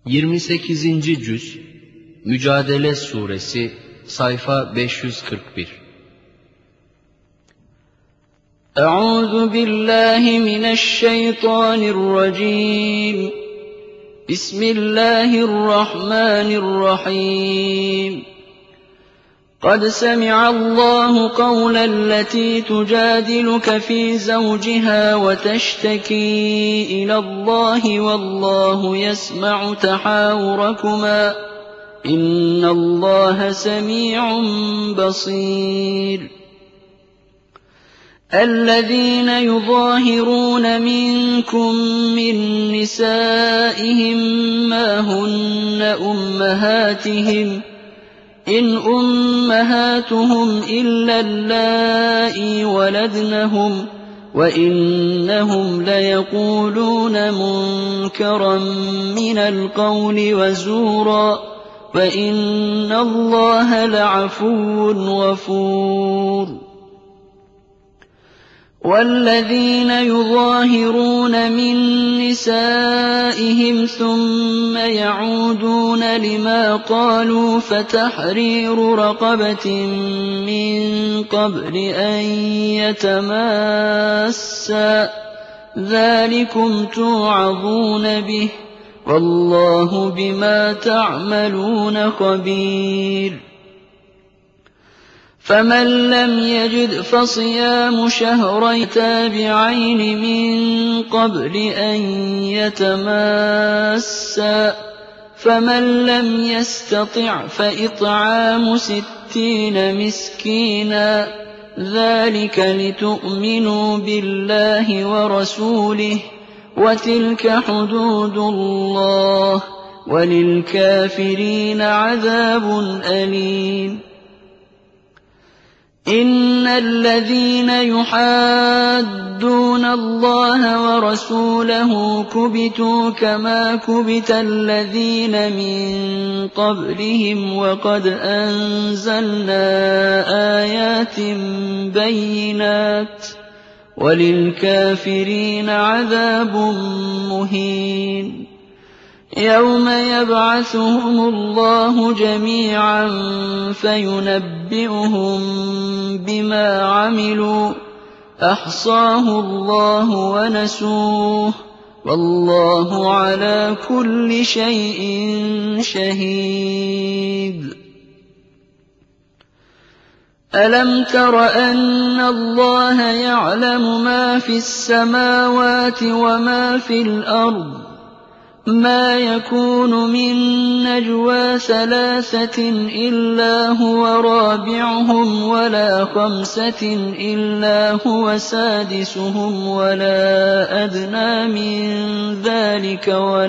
28. Cüz Mücadele Suresi sayfa 541. Euzu billahi mineşşeytanirracim. Bismillahirrahmanirrahim. قد سمع الله قول التي تجادلك في زوجها وتشتكي إلى الله والله يسمع تحاوركما إن الله سميع بصير. الذين يظاهرون منكم من نسائهم ما هن أمهاتهم إن أمهاتهم إلا اللائي ولدنهم وإنهم ليقولون منكرا من القول وزورا وإن الله لعفو غفور. والذين يظاهرون من نسائهم ثم يعودون لما قالوا فتحرير رقبة من قبل أن يتماسا ذلكم توعظون به والله بما تعملون خبير. فمن لم يجد فصيام شهرين تابعين من قبل أن يتماسا فمن لم يستطع فإطعام 60 مسكينا ذلك لتؤمنوا بالله ورسوله وتلك حدود الله وللكافرين عذاب أليم. إن الذين يحادون الله ورسوله كبتوا كما كبت الذين من قبلهم وقد أنزلنا آيات بينات وللكافرين عذاب مهين. يوم يبعثهم الله جميعا فينبئهم بما عملوا أحصاه الله ونسوه والله على كل شيء شهيد. ألم تر أن الله يعلم ما في السماوات وما في الأرض ما يكون من نجوى 3 إلا هو رابعهم ولا 5 إلا هو سادسهم ولا أدنى من ذلك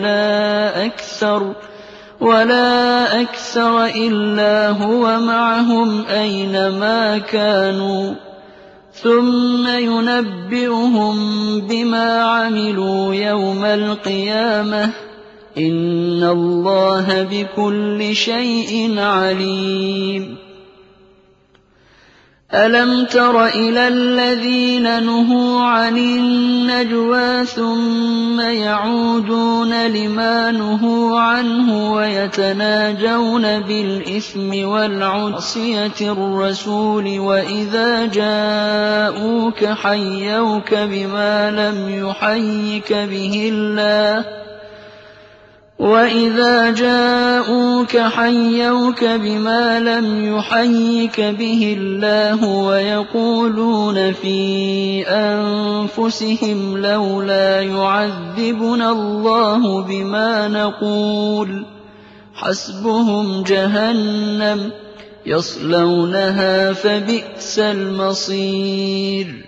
ولا أكثر إلا هو معهم أينما كانوا ثم ينبئهم بما عملوا يوم القيامة إن الله بكل شيء عليم. ألم تر إلى الذين نهوا عن النجوى ثم يعودون لما نهوا عنه ويتناجون بالإثم والعصية الرسول وإذا جاءوك حيوك بما لم يحيك به الله ويقولون في أنفسهم لولا يعذبنا الله بما نقول حسبهم جهنم يصلونها فبئس المصير.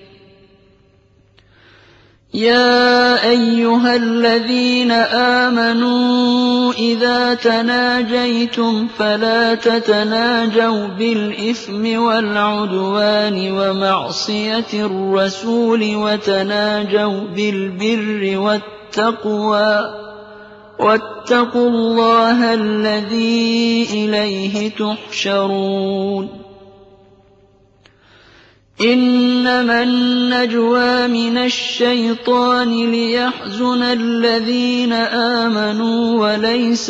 يا أيها الذين آمنوا إذا تناجيتم فلا تتناجوا بالإثم والعدوان ومعصية الرسول وتناجوا بالبر والتقوى واتقوا الله الذي إليه تحشرون. إنما النجوى من الشيطان ليحزن الذين آمنوا وليس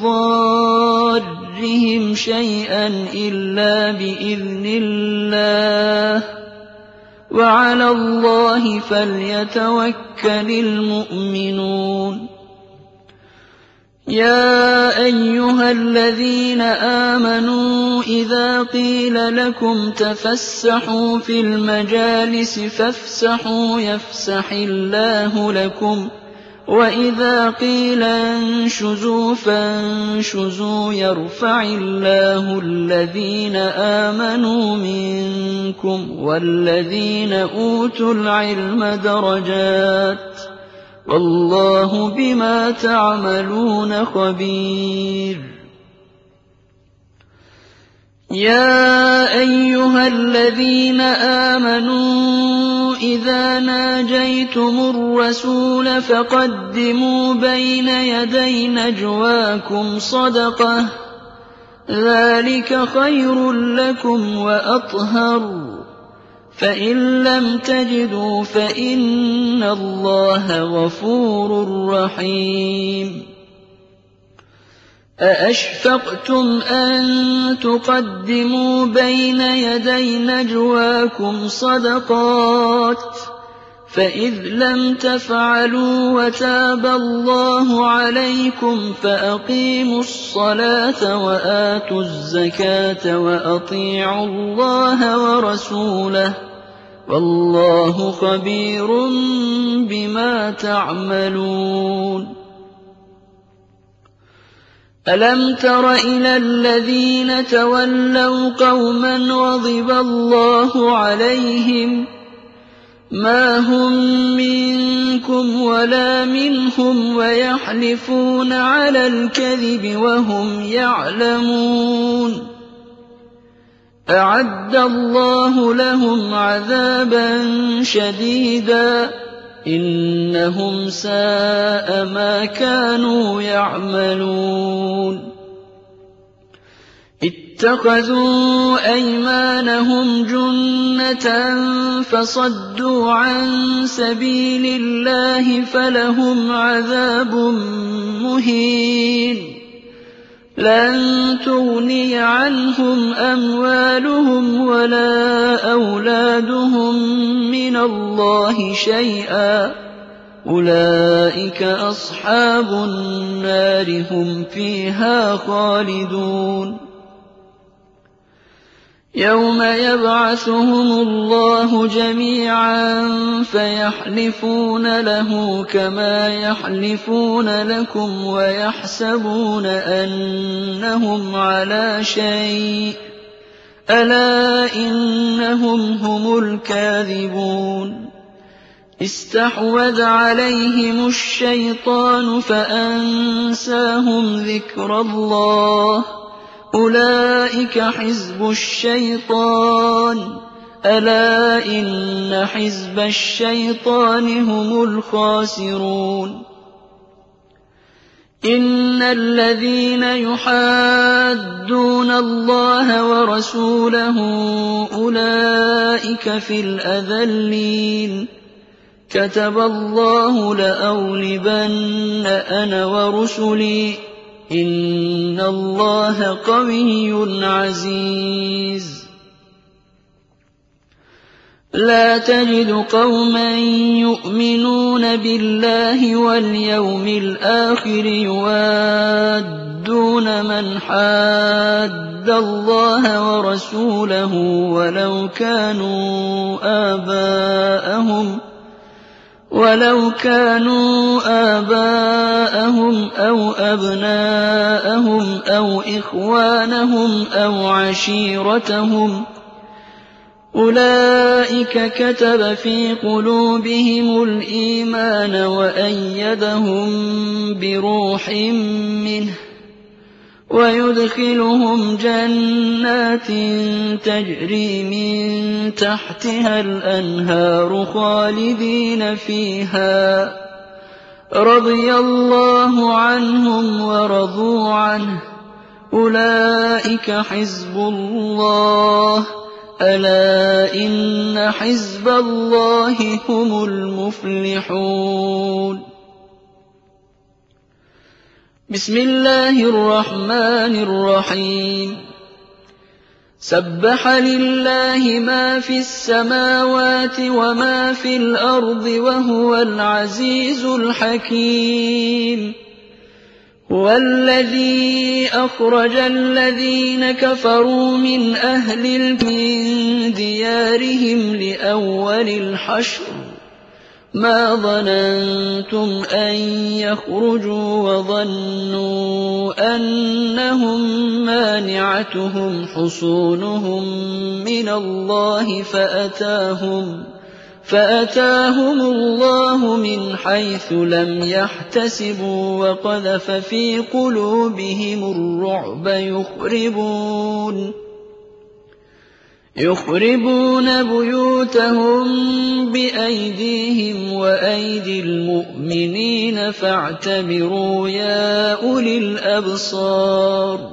بضارهم شيئا إلا بإذن الله وعلى الله فليتوكل المؤمنون يا أيها الذين آمنوا إذا قيل لكم تفسحوا في المجالس فافسحوا يفسح الله لكم وإذا قيل انشزوا فانشزوا يرفع الله الذين آمنوا منكم والذين أوتوا العلم درجات والله بما تعملون خبير يا أيها الذين آمنوا إذا ناجيتم الرسول فقدموا بين يدي نجواكم صدقة ذلك خير لكم وأطهر فإن لم تجدوا فإن الله غفور رحيم أأشفقتم أن تقدموا بين يدي نجواكم صدقات فإذ لم تفعلوا وتاب الله عليكم فأقيموا الصلاة وآتوا الزكاة وأطيعوا الله ورسوله والله خبير بما تعملون ألم تر إلى الذين تولوا قوما غضب الله عليهم ما هم منكم ولا منهم ويحلفون على الكذب وهم يعلمون أعد الله لهم عذابا شديدا إنهم ساء ما كانوا يعملون اتخذوا أيمانهم جنة فصدوا عن سبيل الله فلهم عذاب مهين لن تغني عنهم أموالهم ولا أولادهم من الله شيئا أولئك أصحاب النار هم فيها خالدون يوم يبعثهم الله جميعا فيحلفون له كما يحلفون لكم ويحسبون أنهم على شيء ألا إنهم هم الكاذبون استحوذ عليهم الشيطان فأنساهم ذكر الله أولئك حزب الشيطان ألا إن حزب الشيطان هم الخاسرون إن الذين يحادون الله ورسوله أولئك في الأذلين كتب الله لأغلبن أنا ورسلي إن الله قوي عزيز لا تجد قوما يؤمنون بالله واليوم الآخر يوادون من حاد الله ورسوله ولو كانوا آباءهم أو أبناءهم أو إخوانهم أو عشيرتهم أولئك كتب في قلوبهم الإيمان وأيدهم بروح منه ويدخلهم جنات تجري من تحتها الأنهار خالدين فيها رضي الله عنهم ورضوا عنه أولئك حزب الله ألا إن حزب الله هم المفلحون. بسم الله الرحمن الرحيم. سبح لله ما في السماوات وما في الأرض وهو العزيز الحكيم. هو الذي أخرج الذين كفروا من أهل من ديارهم لأول الحشر ما ظننتم أن يخرجوا وظنوا أنهم مانعتهم حصونهم من الله فأتاهم الله من حيث لم يحتسبوا وقذف في قلوبهم الرعب يخربون بيوتهم بأيديهم وأيدي المؤمنين فاعتبروا يا أولي الأبصار.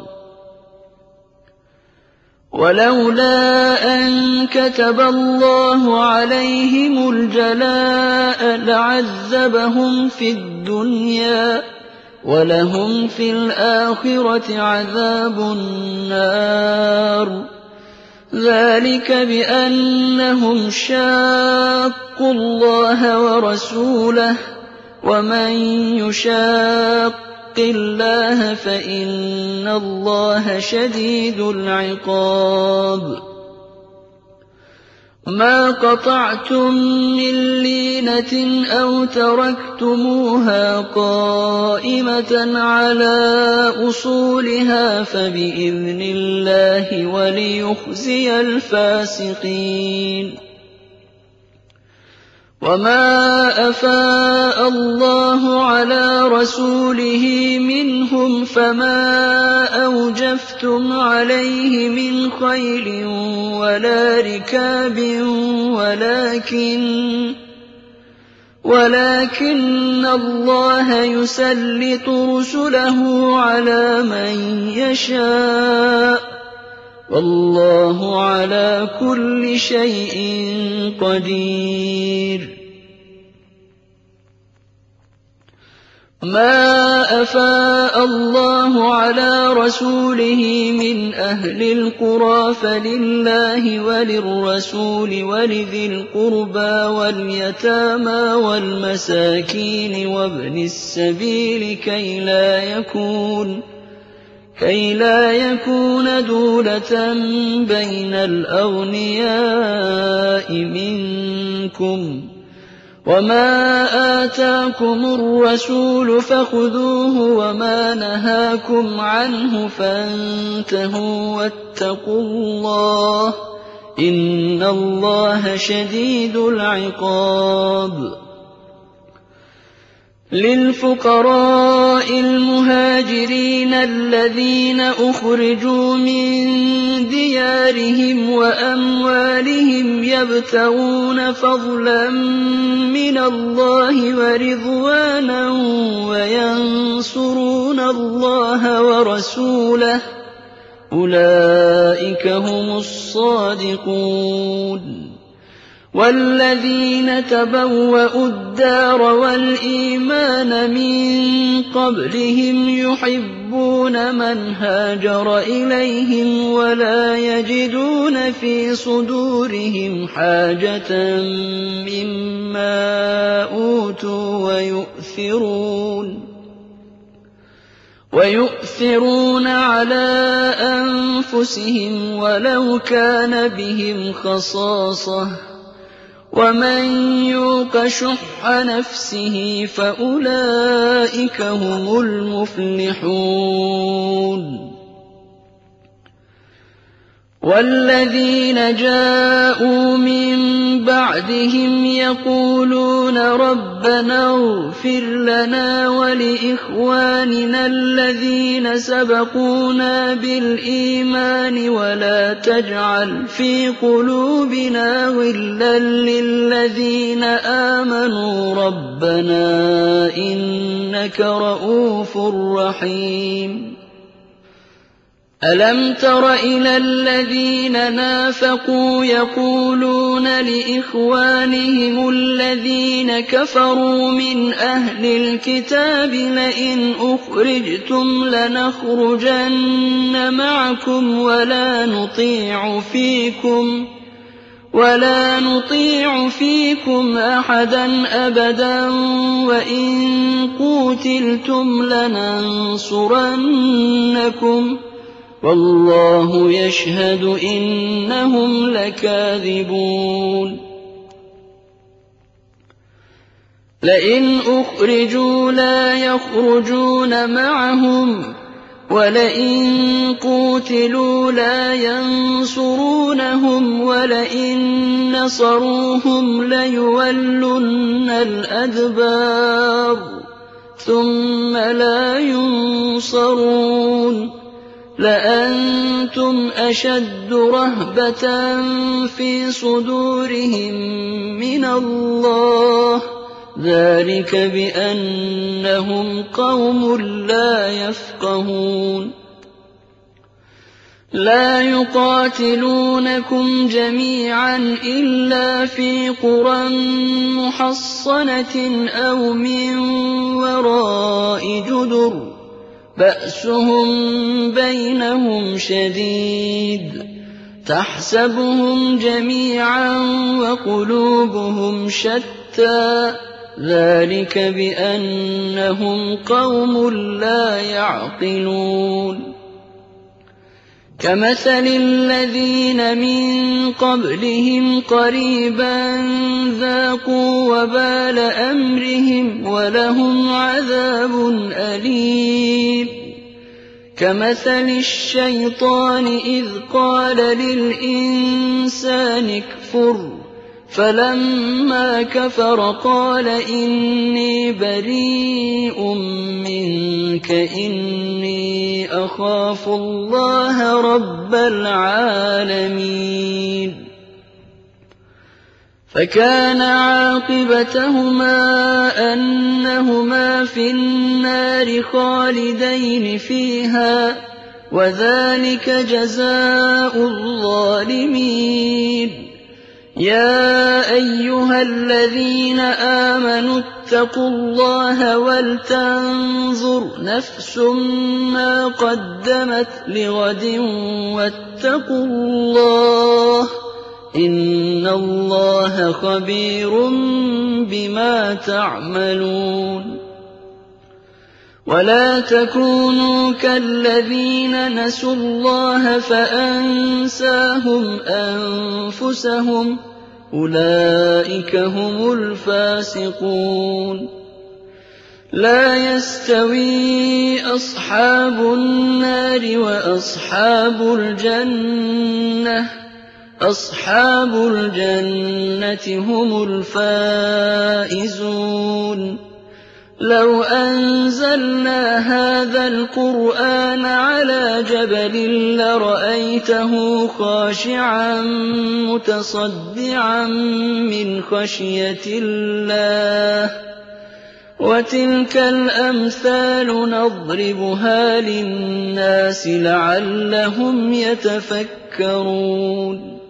ولولا أن كتب الله عليهم الجلاء لعذبهم في الدنيا ولهم في الآخرة عذاب النار. ذلك بأنهم شاقوا الله ورسوله ومن يشاق الله فإن الله شديد العقاب. ما قطعتم من لينة أو تركتموها قائمة على أصولها فبإذن الله وليخزي الفاسقين. وما أفاء الله على رسوله منهم فما أوجفتم عليه من خيل ولا ركاب ولكن الله يسلط رسله على من يشاء والله على كل شيء قدير. ما أفاء الله على رسوله من أهل القرى فلله وللرسول ولذي القربى واليتامى والمساكين وابن السبيل كي لا يكون دولة بين الأغنياء منكم. وما آتاكم الرسول فخذوه وما نهاكم عنه فانتهوا واتقوا الله إن الله شديد العقاب. للفقراء المهاجرين الذين أخرجوا من ديارهم وأموالهم يبتغون فضلا من الله ورضوانا وينصرون الله ورسوله أولئك هم الصادقون. والذين تبوأوا الدار والإيمان من قبلهم يحبون من هاجر إليهم ولا يجدون في صدورهم حاجة مما أوتوا ويؤثرون على أنفسهم ولو كان بهم خصاصة ومن يوق شح نفسه فأولئك هم المفلحون. والذين جاءوا من بعدهم يقولون ربنا اغفر لنا ولإخواننا الذين سبقونا بالإيمان ولا تجعل في قلوبنا غلا للذين آمنوا ربنا إنك رؤوف رحيم. أَلَمْ تَرَ إِلَى الَّذِينَ نَافَقُوا يَقُولُونَ لِإِخْوَانِهِمُ الَّذِينَ كَفَرُوا مِنْ أَهْلِ الْكِتَابِ لَئِنْ أُخْرِجْتُمْ لَنَخْرُجَنَّ مَعَكُمْ وَلَا نُطِيعُ فِيكُمْ أَحَدًا أَبَدًا وَإِن قُوتِلْتُمْ لَنَنصُرَنَّكُمْ وَاللَّهُ يَشْهَدُ إِنَّهُمْ لَكَاذِبُونَ لَئِنْ أُخْرِجُوا لَا يَخْرُجُونَ مَعَهُمْ وَلَئِن قُوتِلُوا لَا يَنصُرُونَهُمْ وَلَئِن نَّصَرُوهُمْ لَيُوَلُّنَّ الْأَدْبَارَ ثُمَّ لَا يُنصَرُونَ لَأَنتُمْ أَشَدُّ رَهْبَةً فِي صُدُورِهِم مِّنَ اللَّهِ ذَٰلِكَ بِأَنَّهُمْ قَوْمٌ لَّا يَفْقَهُونَ لَا يُقَاتِلُونَكُمْ جَمِيعًا إِلَّا فِي قُرًى مُّحَصَّنَةٍ أَوْ مِن وَرَاءِ جُدُرٍ بَأْسُهُم بَيْنَهُمْ شَدِيدٌ تَحْسَبُهُمْ جَمِيعًا وَقُلُوبُهُمْ شَتَّىٰ ذَٰلِكَ بِأَنَّهُمْ قَوْمٌ لَّا يَعْقِلُونَ كَمَثَلِ الَّذِينَ مِن قَبْلِهِمْ قَرِيبًا ذَاقُوا وَبَالَ أَمْرِهِمْ وَلَهُمْ عَذَابٌ أَلِيمٌ كَمَثَلِ الشَّيْطَانِ إِذْ قَالَ لِلْإِنسَانِ اكْفُرْ فَلَمَّا كَفَرَ قَالَ إِنِّي بَرِيءٌ مِّنكَ إِنِّي أَخَافُ اللَّهَ رَبَّ الْعَالَمِينَ فَكَانَ عَاقِبَتَهُمَا أَنَّهُمَا فِي النَّارِ خَالِدَيْنِ فِيهَا وَذَٰلِكَ جَزَاءُ الظَّالِمِينَ يَا أَيُّهَا الَّذِينَ آمَنُوا اتَّقُوا اللَّهَ وَلْتَنظُرْ نَفْسٌ مَّا قَدَّمَتْ لِغَدٍ وَاتَّقُوا اللَّهَ إِنَّ اللَّهَ خَبِيرٌ بِمَا تَعْمَلُونَ وَلَا تَكُونُوا كَالَّذِينَ نَسُوا اللَّهَ فَأَنسَاهُمْ أَنفُسَهُمْ أُولَٰئِكَ هُمُ الْفَاسِقُونَ لَا يَسْتَوِي أَصْحَابُ النَّارِ وَأَصْحَابُ الْجَنَّةِ أَصْحَابُ الْجَنَّةِ هُمُ الْفَائِزُونَ لَوْ أَنزَلْنَا هَٰذَا الْقُرْآنَ عَلَىٰ جَبَلٍ لَّرَأَيْتَهُ خَاشِعًا مُّتَصَدِّعًا مِّنْ خَشْيَةِ اللَّهِ ۚ وَتِلْكَ الْأَمْثَالُ نَضْرِبُهَا لِلنَّاسِ لَعَلَّهُمْ يَتَفَكَّرُونَ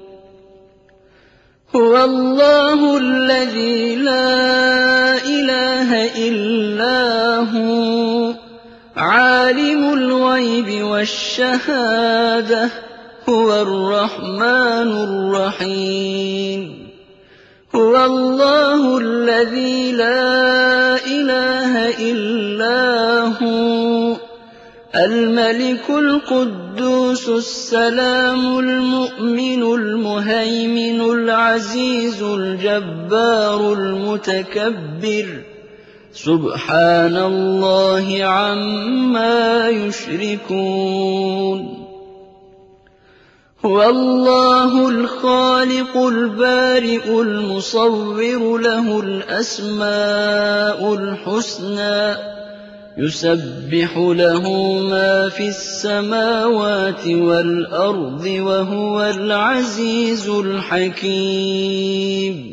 هُوَ اللَّهُ الَّذِي لَا إِلَٰهَ إِلَّا هُوَ عَالِمُ الْغَيْبِ وَالشَّهَادَةِ هُوَ الرَّحْمَٰنُ الرَّحِيمُ هُوَ اللَّهُ الَّذِي لَا إِلَٰهَ إِلَّا هُوَ الْمَلِكُ الْقُدُّوسُ السَّلَامُ الْمُؤْمِنُ الْمُهَيْمِنُ الْعَزِيزُ الْجَبَّارُ الْمُتَكَبِّرُ سُبْحَانَ اللَّهِ عَمَّا يُشْرِكُونَ هُوَ اللَّهُ الْخَالِقُ الْبَارِئُ الْمُصَوِّرُ لَهُ الْأَسْمَاءُ الْحُسْنَىٰ يُسَبِّحُ لَهُ مَا فِي السَّمَاوَاتِ وَالْأَرْضِ وَهُوَ الْعَزِيزُ الْحَكِيمُ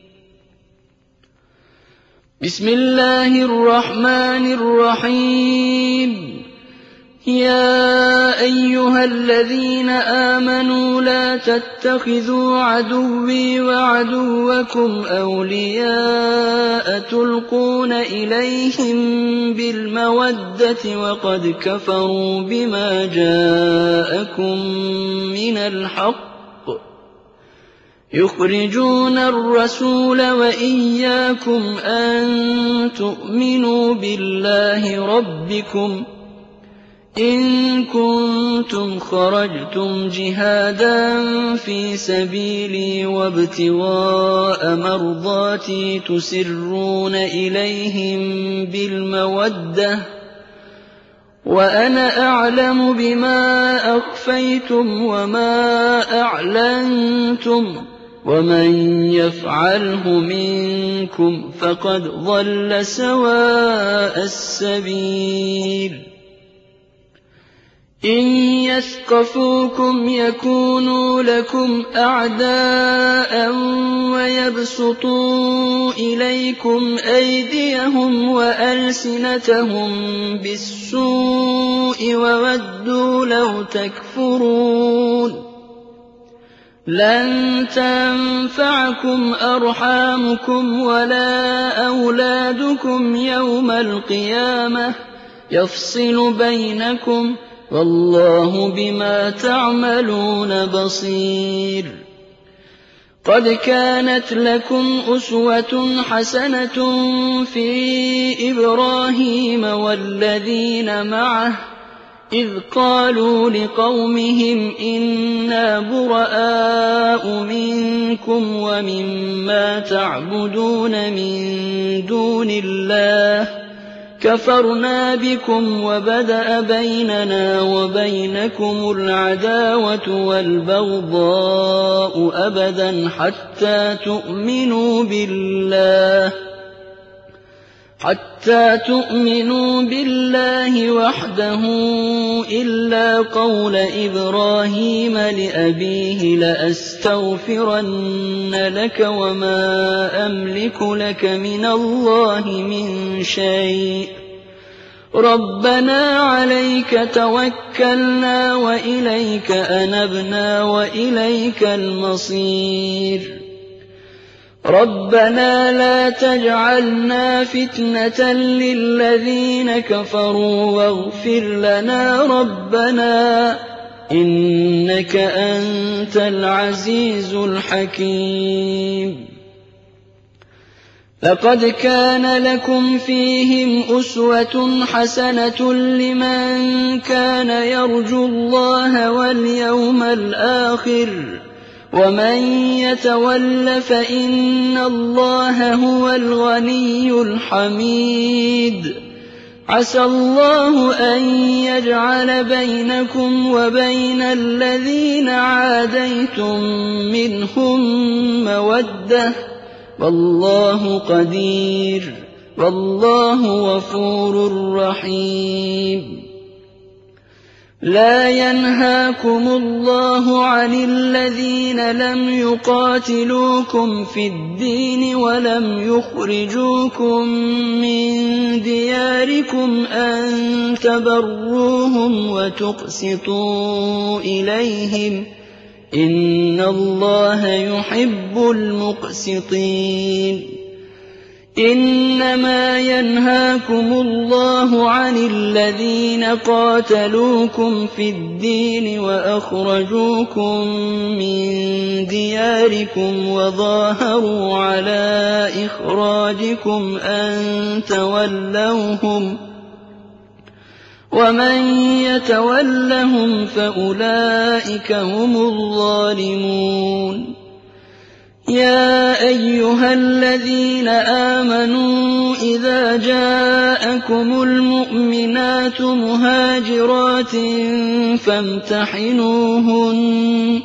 بسم الله الرحمن الرحيم يا أيها الذين آمنوا لا تتخذوا عدوي وعدوكم أولياء تلقون إليهم بالمودة وقد كفروا بما جاءكم من الحق يخرجون الرسول وإياكم أن تؤمنوا بالله ربكم إن كنتم خرجتم جهادا في سبيلي وابتغاء مرضاتي تسرون إليهم بالمودة وأنا أعلم بما أخفيتم وما أعلنتم ومن يفعله منكم فقد ضل سواء السبيل إن يثقفوكم يكونوا لكم أعداء ويبسطوا إليكم أيديهم وألسنتهم بالسوء وودوا لو تكفرون لن تنفعكم أرحامكم ولا أولادكم يوم القيامة يفصل بينكم والله بما تعملون بصير قد كانت لكم أسوة حسنة في إبراهيم والذين معه إذ قالوا لقومهم إنا براء منكم ومما تعبدون من دون الله كفرنا بكم وبدأ بيننا وبينكم العداوة والبغضاء أبدا حتى تؤمنوا بالله وحده إلا قول إبراهيم لأبيه لأستغفرن لك وما أملك لك من الله من شيء ربنا عليك توكلنا وإليك أنبنا وإليك المصير ربنا لا تجعلنا فتنة للذين كفروا واغفر لنا ربنا إنك أنت العزيز الحكيم لقد كان لكم فيهم أسوة حسنة لمن كان يرجو الله واليوم الآخر ومن يتول فإن الله هو الغني الحميد عسى الله أن يجعل بينكم وبين الذين عاديتم منهم مودة والله قدير والله غفور رحيم لا ينهاكم الله عن الذين لم يقاتلوكم في الدين ولم يخرجوكم من دياركم أن تبروهم وتقسطوا إليهم إن الله يحب المقسطين إنما ينهاكم الله عن الذين قاتلوكم في الدين وأخرجوكم من دياركم وظاهروا على إخراجكم أن تولوهم ومن يتولهم فأولئك هم الظالمون يا أيها الذين آمنوا إذا جاءكم المؤمنات مهاجرات فامتحنوهن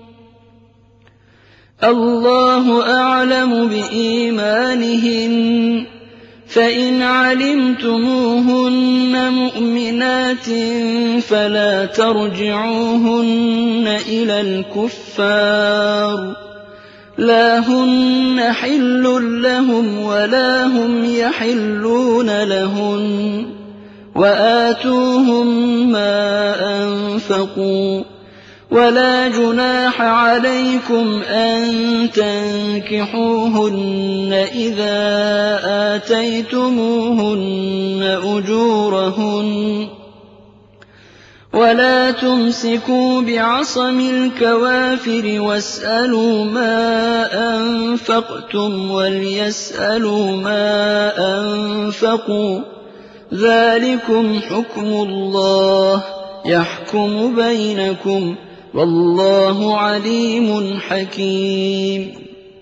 الله أعلم بإيمانهن فإن علمتموهن مؤمنات فلا ترجعوهن إلى الكفار لا هن حل لهم ولا هم يحلون لهن وآتوهم ما أنفقوا ولا جناح عليكم أن تنكحوهن إذا آتيتموهن أجورهن ولا تمسكوا بعصم الكوافر واسألوا ما أنفقتم وليسألوا ما أنفقوا ذلكم حكم الله يحكم بينكم والله عليم حكيم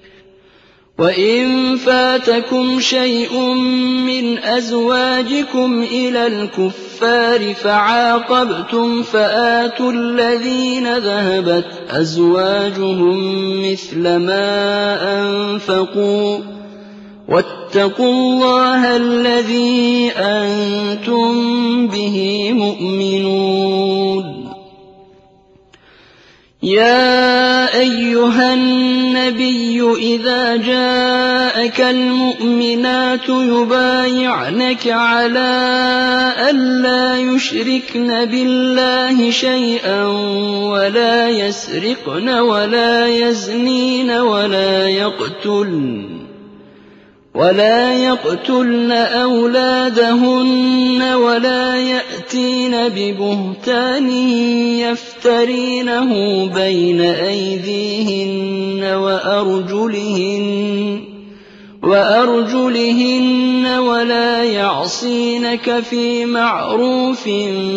وإن فاتكم شيء من أزواجكم إلى الكفار فعاقبتم فآتوا الذين ذهبت أزواجهم مثل ما أنفقوا واتقوا الله الذي أنتم به مؤمنون يا أيها النبي إذا جاءك المؤمنات يبايعنك على ألا يشركن بالله شيئا ولا يسرقن ولا يزنين ولا يقتلن أولادهن ولا يأتين ببهتان يفترينه بين أيديهن وأرجلهن ولا يعصينك في معروف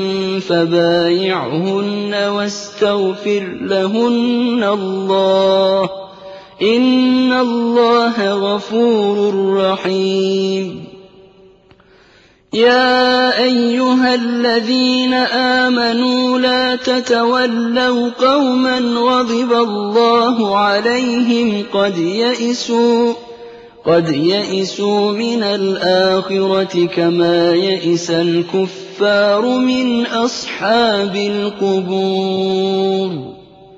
فبايعهن واستغفر لهن الله إن الله غفور رحيم يا أيها الذين آمنوا لا تتولوا قوما غضب الله عليهم قد يئسوا من الآخرة كما يئس الكفار من أصحاب القبور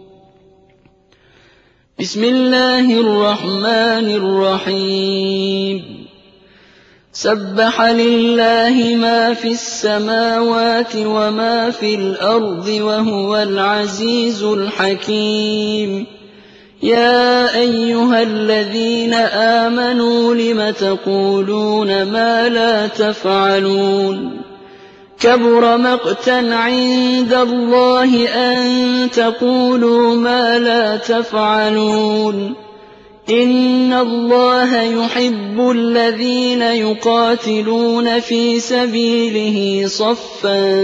بسم الله الرحمن الرحيم سبح لله ما في السماوات وما في الأرض وهو العزيز الحكيم يا أيها الذين آمنوا لم تقولون ما لا تفعلون كبر مقتا عند الله أن تقولوا ما لا تفعلون إن الله يحب الذين يقاتلون في سبيله صفا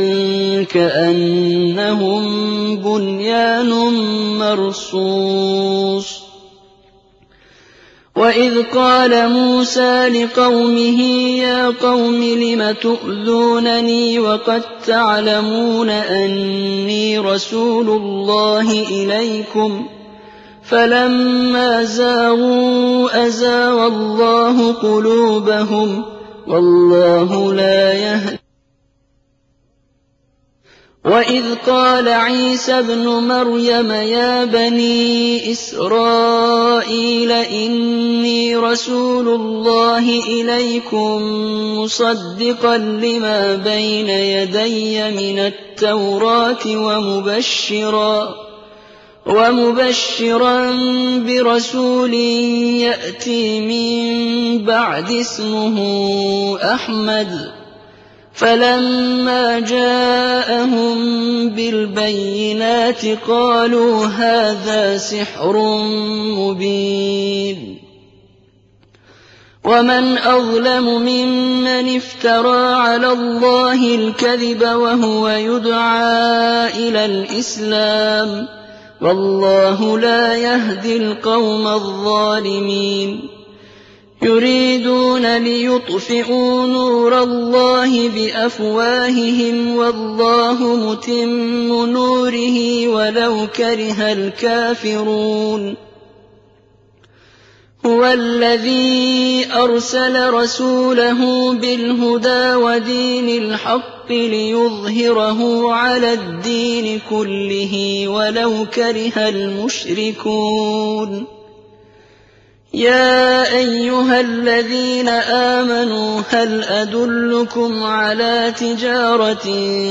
كأنهم بنيان مرصوص وإذ قال موسى لقومه يا قوم لم تؤذونني وقد تعلمون أني رسول الله إليكم فلما زاغوا أزاغ الله قلوبهم والله لا يهدي وإذ قال عيسى ابن مريم يا بني إسرائيل إني رسول الله إليكم مصدقا لما بين يدي من التوراة ومبشرا برسول يأتي من بعد اسمه أحمد فلما جاءهم بالبينات قالوا هذا سحر مبين ومن أظلم ممن افترى على الله الكذب وهو يدعى إلى الإسلام والله لا يهدي القوم الظالمين يريدون ليطفئوا نور الله بأفواههم والله متم نوره ولو كره الكافرون هو الذي أرسل رسوله بالهدى ودين الحق ليظهره على الدين كله ولو كره المشركون يا أيها الذين آمنوا هل أدلكم على تجارة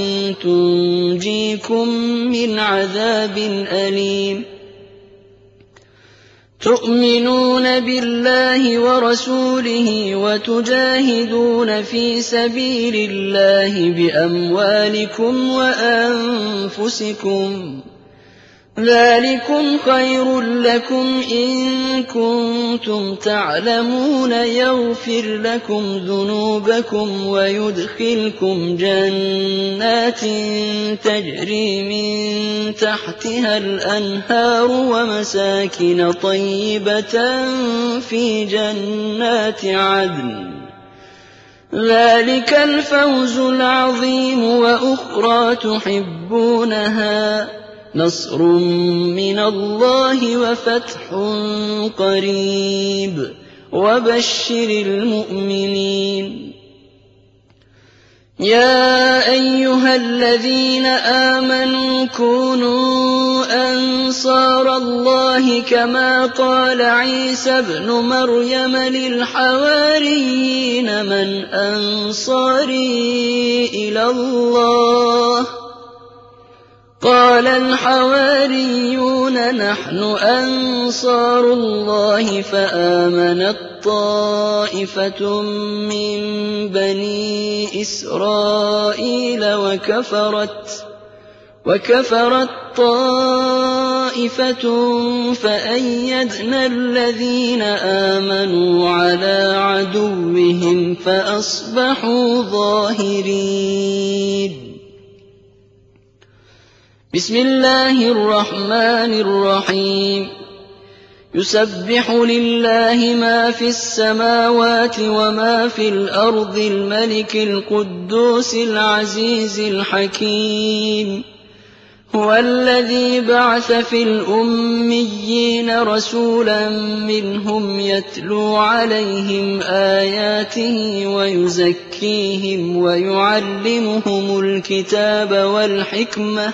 تنجيكم من عذاب أليم تؤمنون بالله ورسوله وتجاهدون في سبيل الله بأموالكم وأنفسكم ذلكم خير لكم إن كنتم تعلمون يغفر لكم ذنوبكم ويدخلكم جنات تجري من تحتها الأنهار ومساكن طيبة في جنات عدن ذلك الفوز العظيم وأخرى تحبونها نصر من الله وفتح قريب وبشر المؤمنين يا أيها الذين آمنوا كونوا أنصار الله كما قال عيسى ابن مريم للحواريين من أنصاري إلى الله قال الحواريون نحن أنصار الله فآمنت طائفة من بني إسرائيل وكفرت طائفة فأيدنا الذين آمنوا على عدوهم فأصبحوا ظاهرين بسم الله الرحمن الرحيم يسبح لله ما في السماوات وما في الأرض الملك القدوس العزيز الحكيم هو الذي بعث في الأميين رسولا منهم يتلو عليهم آياته ويزكيهم ويعلمهم الكتاب والحكمة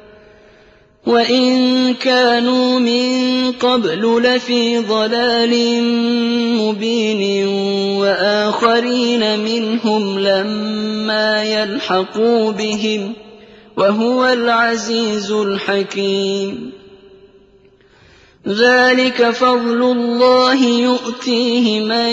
وإن كانوا من قبل لفي ضلال مبين وآخرين منهم لما يلحقوا بهم وهو العزيز الحكيم ذلك فضل الله يؤتيه من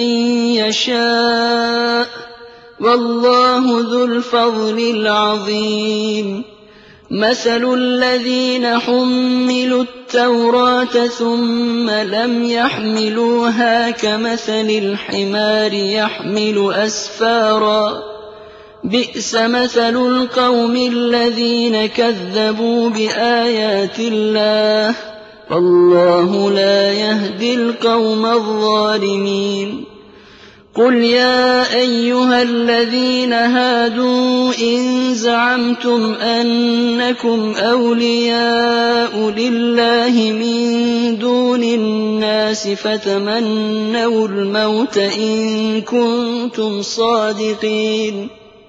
يشاء والله ذو الفضل العظيم مثل الذين حملوا التوراة ثم لم يحملوها كمثل الحمار يحمل أسفارا بئس مثل القوم الذين كذبوا بآيات الله والله لا يهدي القوم الظالمين قل يا أيها الذين هادوا إن زعمتم أنكم أولياء لله من دون الناس فتمنوا الموت إن كنتم صادقين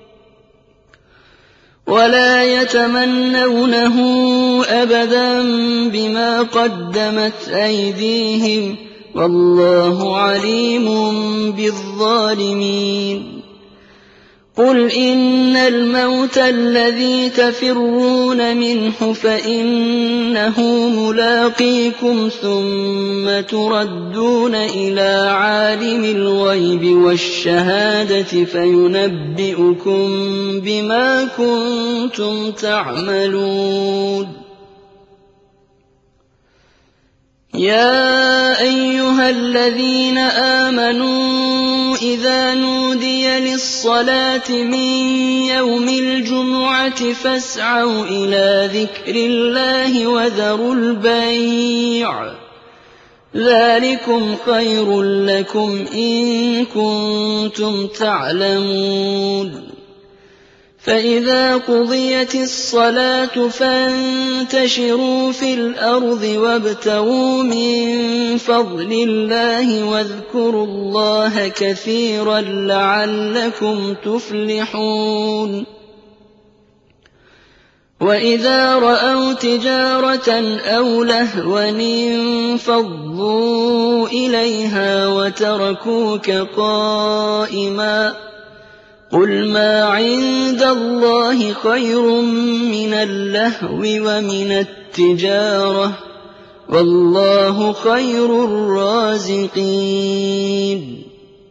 ولا يتمنونه أبدا بما قدمت أيديهم والله عليم بالظالمين قل إن الموت الذي تفرون منه فإنه ملاقيكم ثم تردون إلى عالم الغيب والشهادة فينبئكم بما كنتم تعملون يا أيها الذين آمنوا إذا نودي للصلاة من يوم الجمعة فاسعوا إلى ذكر الله وذروا البيع ذلكم خير لكم إن كنتم تعلمون فإذا قضيت الصلاة فانتشروا في الأرض وابتغوا من فضل الله واذكروا الله كثيرا لعلكم تفلحون وإذا رأوا تجارة أو لهوا انفضوا إليها وتركوك قائما قل ما عند الله خير من اللهو ومن التجارة والله خير الرازقين.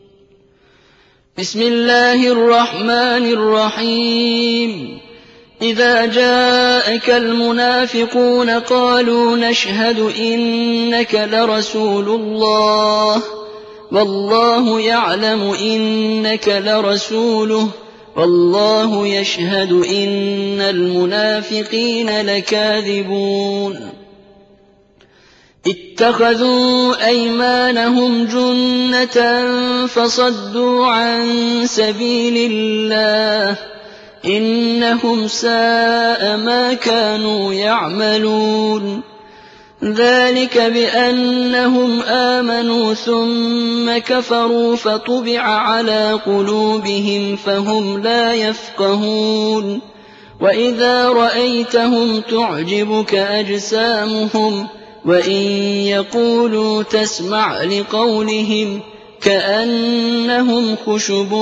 بسم الله الرحمن الرحيم. إذا جاءك المنافقون قالوا نشهد إنك لرسول الله والله يعلم إنك لرسوله والله يشهد إن المنافقين لكاذبون. اتخذوا أيمانهم جنة فصدوا عن سبيل الله إنهم ساء ما كانوا يعملون. ذلك بأنهم آمنوا ثم كفروا فطبع على قلوبهم فهم لا يفقهون. وإذا رأيتهم تعجبك أجسامهم وإن يقولوا تسمع لقولهم كأنهم خشب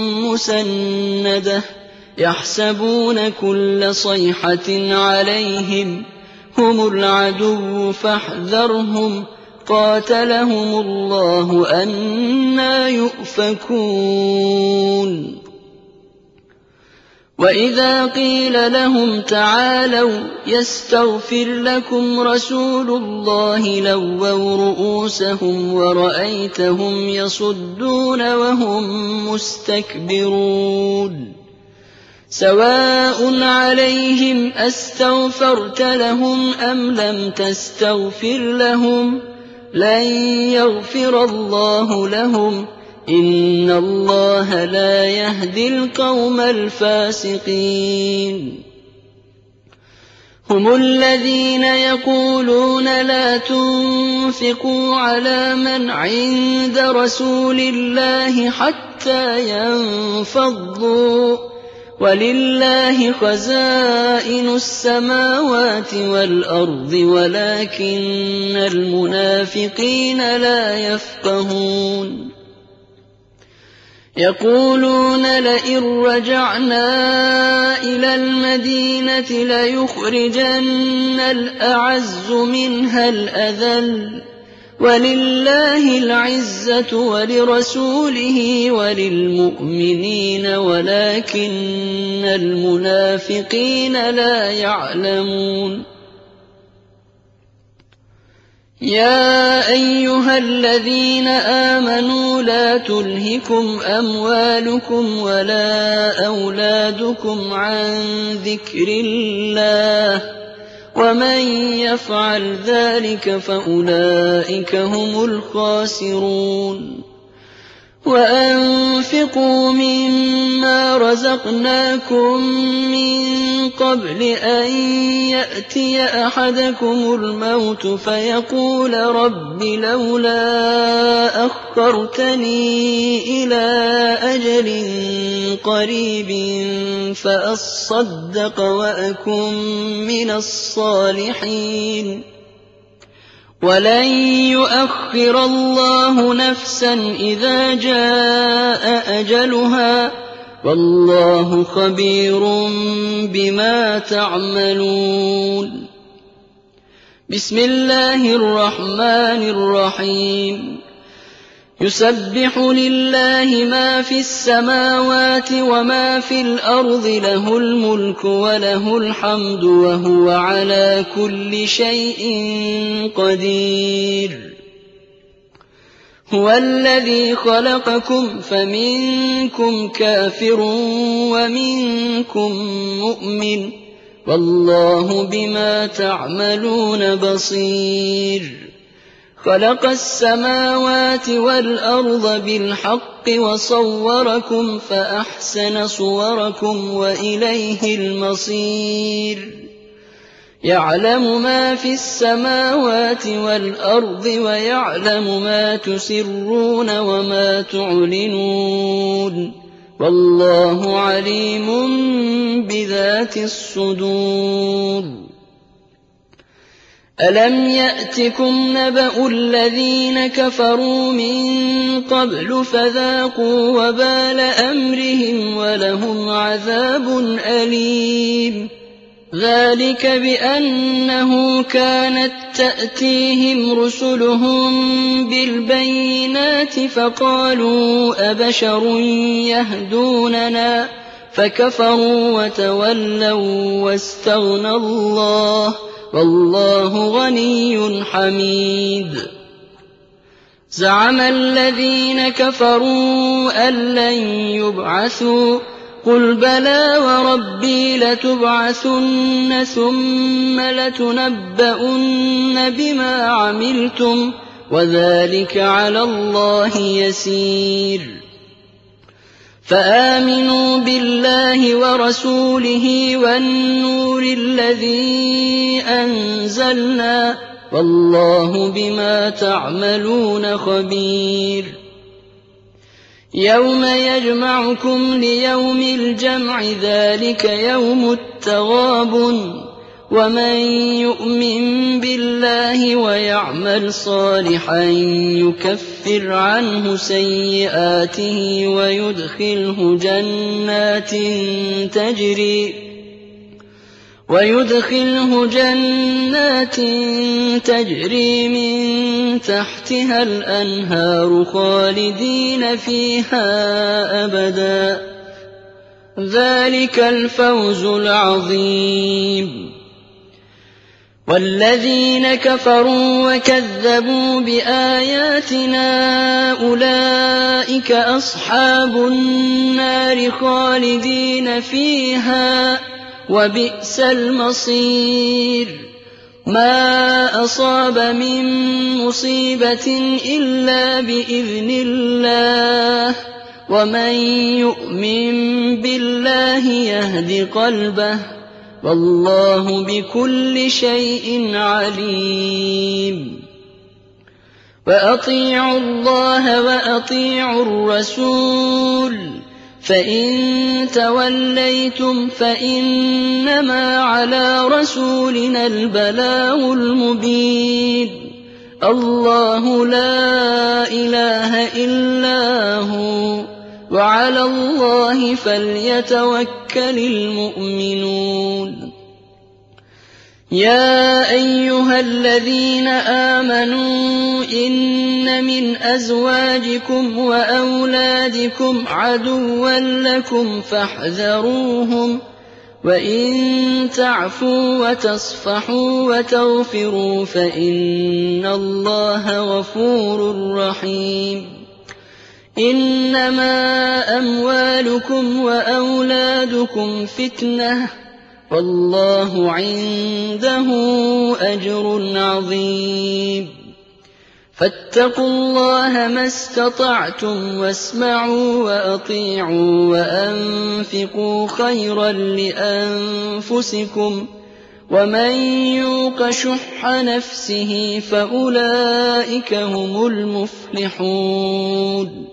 مسندة يحسبون كل صيحة عليهم هم العدو فاحذرهم قاتلهم الله أنى يؤفكون. وإذا قيل لهم تعالوا يستغفر لكم رسول الله لووا رؤوسهم ورأيتهم يصدون وهم مستكبرون. سواء عليهم أستغفرت لهم أم لم تستغفر لهم لن يغفر الله لهم إن الله لا يهدي القوم الفاسقين. هم الذين يقولون لا تنفقوا على من عند رسول الله حتى ينفضوا ولله خزائن السماوات والأرض ولكن المنافقين لا يفقهون. يقولون لئن رجعنا إلى المدينة ليخرجن الأعز منها الأذل ولله العزة ولرسوله وللمؤمنين ولكن المنافقين لا يعلمون. يا أيها الذين آمنوا لا تلهكم أموالكم ولا أولادكم عن ذكر الله ومن يفعل ذلك فأولئك هم الخاسرون. وأنفقوا مما رزقناكم من قبل أن يأتي أحدكم الموت فيقول رب لولا أخرتني إلى أجل قريب فأصدق وأكن من الصالحين. ولن يؤخر الله نفسا إذا جاء أجلها والله خبير بما تعملون. بسم الله الرحمن الرحيم. يسبح لله ما في السماوات وما في الأرض له الملك وله الحمد وهو على كل شيء قدير. هو الذي خلقكم فمنكم كافر ومنكم مؤمن والله بما تعملون بصير. خلق السماوات والأرض بالحق وصوركم فأحسن صوركم وإليه المصير. يعلم ما في السماوات والأرض ويعلم ما تسرون وما تعلنون والله عليم بذات الصدور. ألم يأتكم نبأ الذين كفروا من قبل فذاقوا وبال أمرهم ولهم عذاب أليم ذلك بأنه كانت تأتيهم رسلهم بالبينات فقالوا أبشر يهدوننا فكفروا وتولوا واستغنى الله والله غني حميد زعم الذين كفروا أن لن يبعثوا قل بلى وربي لتبعثن ثم لتنبؤن بما عملتم وذلك على الله يسير فآمنوا بالله ورسوله والنور الذي أنزلنا والله بما تعملون خبير يوم يجمعكم ليوم الجمع ذلك يوم التغابن ومن يؤمن بالله ويعمل صالحا يكفر عنه سيئاته ويدخله جنات تجري من تحتها الأنهار خالدين فيها أبدا ذلك الفوز العظيم والذين كفروا وكذبوا بآياتنا أولئك أصحاب النار خالدين فيها وبئس المصير ما أصاب من مصيبة إلا بإذن الله ومن يؤمن بالله يهد قلبه والله بكل شيء عليم وأطيعوا الله وأطيعوا الرسول فإن توليتم فإنما على رسولنا البلاغ المبين الله لا إله إلا هو وعلى الله فليتوكل المؤمنون يا أيها الذين آمنوا إن من أزواجكم وأولادكم عدوا لكم فاحذروهم وإن تعفوا وتصفحوا وتغفروا فإن الله غفور رحيم إنما أموالكم وأولادكم فتنة والله عنده أجر عظيم فاتقوا الله ما استطعتم واسمعوا وأطيعوا وأنفقوا خيرا لأنفسكم ومن يوق شح نفسه فأولئك هم المفلحون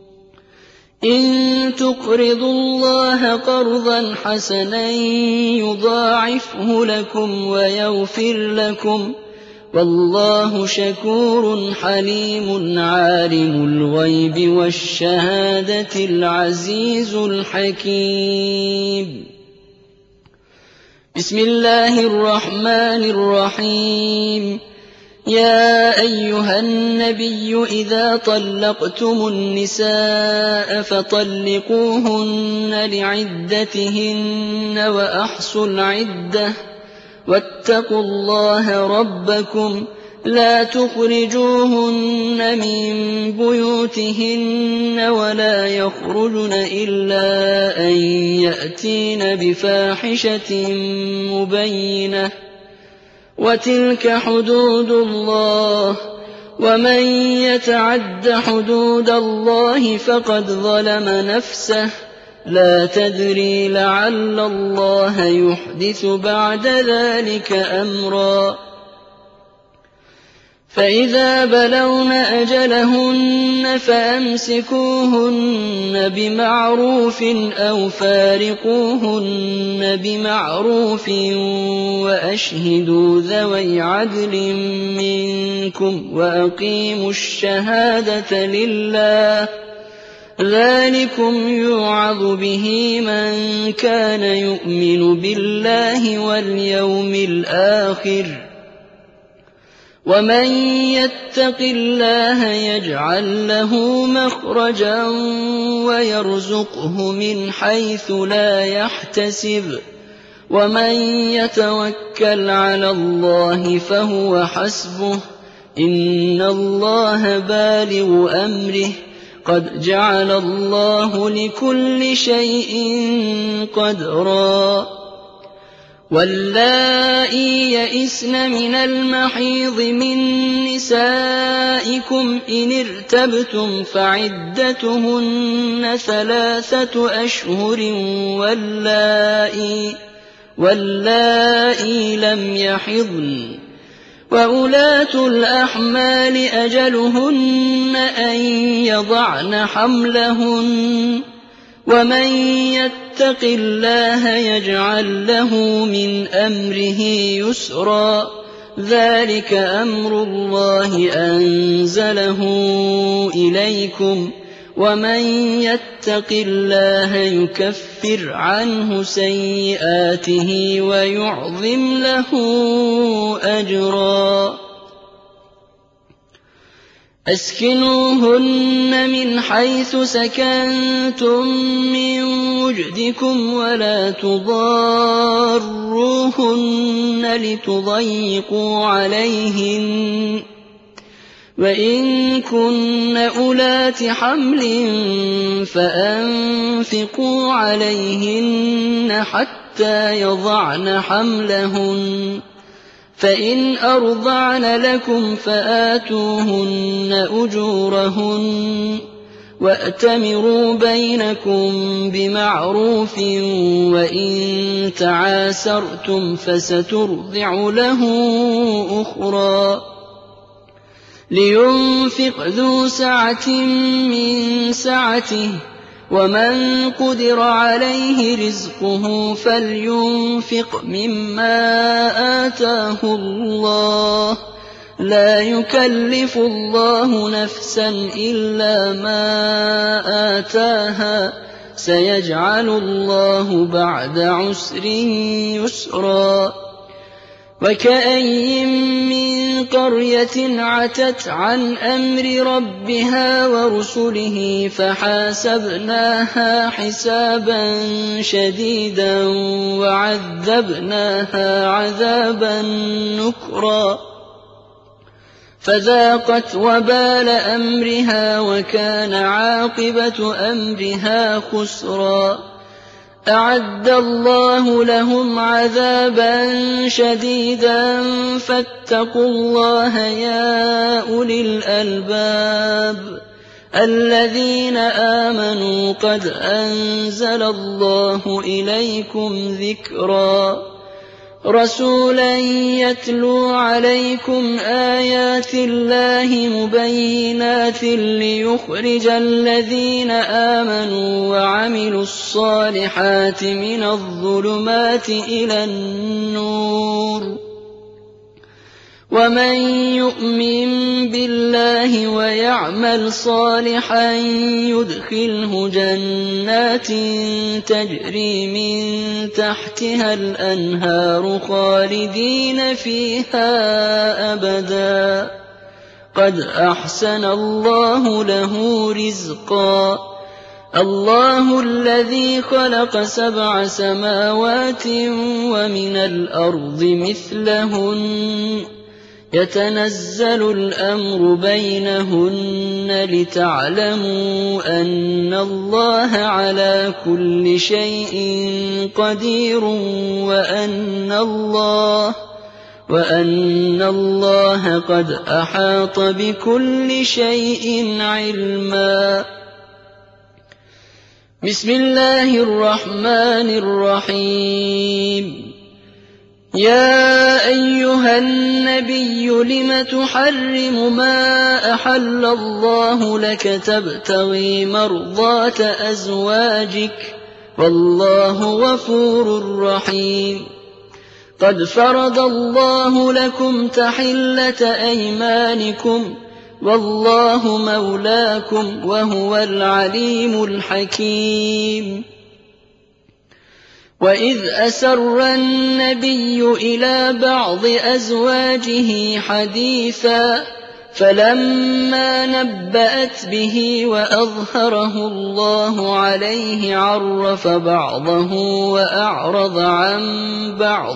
إن تقرضوا الله قرضا حسنا يضاعفه لكم ويغفر لكم والله شكور حليم عالم الغيب والشهادة العزيز الحكيم بسم الله الرحمن الرحيم يا أيها النبي إذا طلقتم النساء فطلقوهن لعدتهن وأحصوا العدة واتقوا الله ربكم لا تخرجوهن من بيوتهن ولا يخرجن إلا أن يأتين بفاحشة مبينة وتلك حدود الله ومن يتعد حدود الله فقد ظلم نفسه لا تدري لعل الله يحدث بعد ذلك أمرا فإذا بلغن أجلهن فأمسكوهن بمعروف أو فارقوهن بمعروف وأشهدوا ذوي عدل منكم وأقيموا الشهادة لله ذلكم يوعظ به من كان يؤمن بالله واليوم الآخر ومن يتق الله يجعل له مخرجا ويرزقه من حيث لا يحتسب ومن يتوكل على الله فهو حسبه إن الله بالغ أمره قد جعل الله لكل شيء قدرا واللائي يئسن من المحيض من نسائكم إن ارتبتم فعدتهن 3 أشهر واللائي لم يحضن وأولاة الأحمال أجلهن أن يضعن حملهن ومن يتق الله يجعل له من أمره يسرا ذلك أمر الله أنزله إليكم ومن يتق الله يكفر عنه سيئاته ويعظم له أجرا أسكنوهن من حيث سكنتم من وجدكم ولا تضاروهن لتضيقوا عليهن وإن كن أولات حمل فأنفقوا عليهن حتى يضعن حملهن فإن أرضعن لكم فآتوهن أجورهن وأتمروا بينكم بمعروف وإن تعاسرتم فسترضع له أخرى لينفق ذو سعة من سعته ومن قدر عليه رزقه فلينفق مما آتاه الله لا يكلف الله نفسا إلا ما آتاها سيجعل الله بعد عسر يسرا وكأين من قرية عتت عن أمر ربها ورسله فحاسبناها حسابا شديدا وعذبناها عذابا نكرا فذاقت وبال أمرها وكان عاقبة أمرها خسرا أعد الله لهم عذابا شديدا فاتقوا الله يا أولي الألباب الذين آمنوا قد أنزل الله إليكم ذكرا رسولا يتلو عليكم آيات الله مبينات ليخرج الذين آمنوا وعملوا الصالحات من الظلمات إلى النور ومن يؤمن بالله ويعمل صالحا يدخله جنات تجري من تحتها الأنهار خالدين فيها أبدا قد أحسن الله له رزقا الله الذي خلق 7 سماوات ومن الأرض مثلهن يتنزل الأمر بينهن لتعلموا أن الله على كل شيء قدير وأن الله قد أحاط بكل شيء علما بسم الله الرحمن الرحيم يا أيها النبي لم تحرم ما أحل الله لك تبتغي مرضات أزواجك والله غفور رحيم قد فرض الله لكم تحلة أيمانكم والله مولاكم وهو العليم الحكيم وإذ أسر النبي إلى بعض أزواجه حديثا فلما نبأت به وأظهره الله عليه عرف بعضه وأعرض عن بعض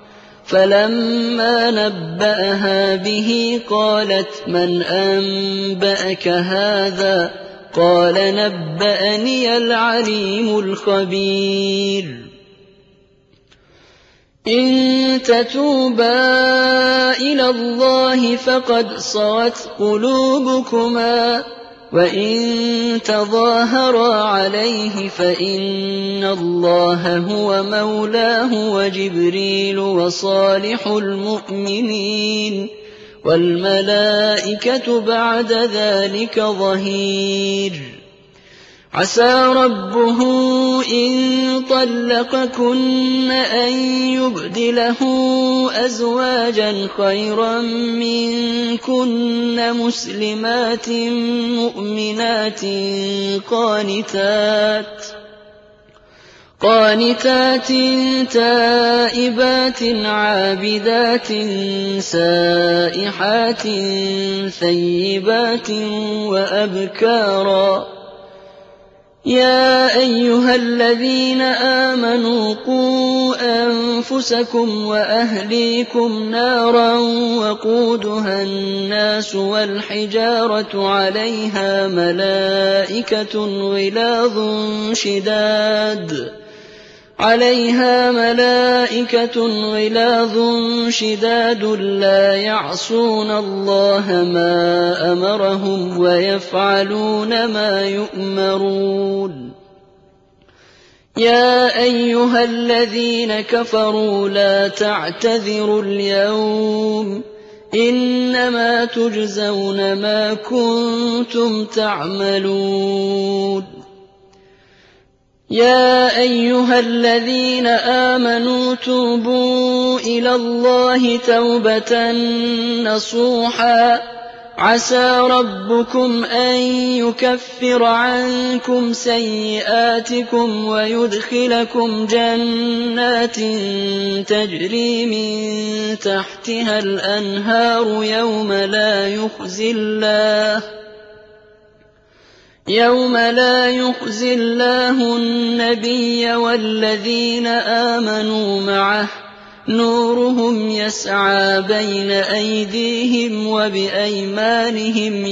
فلما نبأها به قالت من أنبأك هذا قال نبأني العليم الخبير إن تتوبا إلى الله فقد صغت قلوبكما وإن تظاهرا عليه فإن الله هو مولاه وجبريل وصالح المؤمنين والملائكة بعد ذلك ظهير عسى ربه إن طلقكن أن يبدله أزواجا خيرا منكن مسلمات مؤمنات قانتات تائبات عابدات سائحات ثيبات وأبكارا يا أيها الذين آمنوا قوا أنفسكم وأهليكم نارا وقودها الناس والحجارة عليها ملائكة غلاظ شداد لا يعصون الله ما أمرهم ويفعلون ما يؤمرون يا أيها الذين كفروا لا تعتذروا اليوم إنما تجزون ما كنتم تعملون يا أيها الذين آمنوا توبوا إلى الله توبة نصوحا عسى ربكم أن يكفر عنكم سيئاتكم ويدخلكم جنات تجري من تحتها الأنهار يوم لا يخزي الله النبي والذين آمنوا معه نورهم يسعى بين أيديهم وبأيمانهم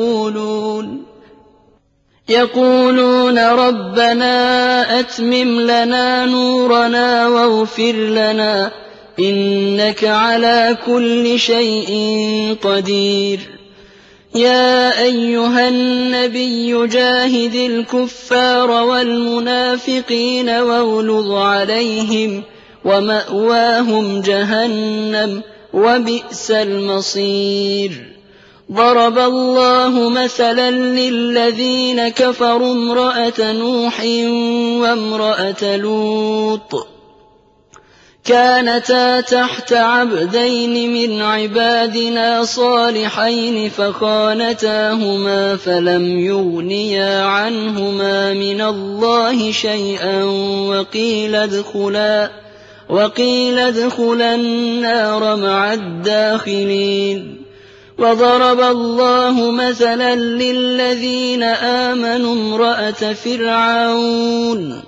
يقولون ربنا أتمم لنا نورنا واغفر لنا إنك على كل شيء قدير يا أيها النبي جاهد الكفار والمنافقين واغلظ عليهم ومأواهم جهنم وبئس المصير ضرب الله مثلا للذين كفروا امرأة نوح وامرأة لوط كانتا تحت عبدين من عبادنا صالحين فخانتاهما فلم يغنيا عنهما من الله شيئا وقيل ادخلا النار مع الداخلين وضرب الله مثلا للذين آمنوا امرأة فرعون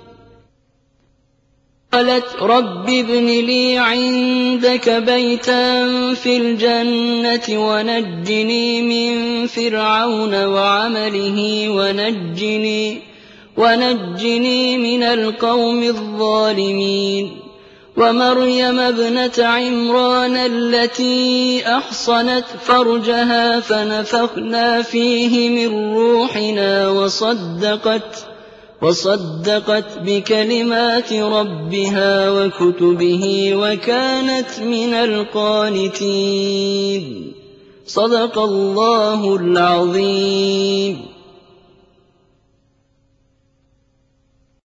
قالت رب ابن لي عندك بيتا في الجنة ونجني من فرعون وعمله ونجني من القوم الظالمين ومريم ابنة عمران التي أحصنت فرجها فنفخنا فيه من روحنا وصدقت بكلمات ربها وكتبه وكانت من القانتين. صدق الله العظيم.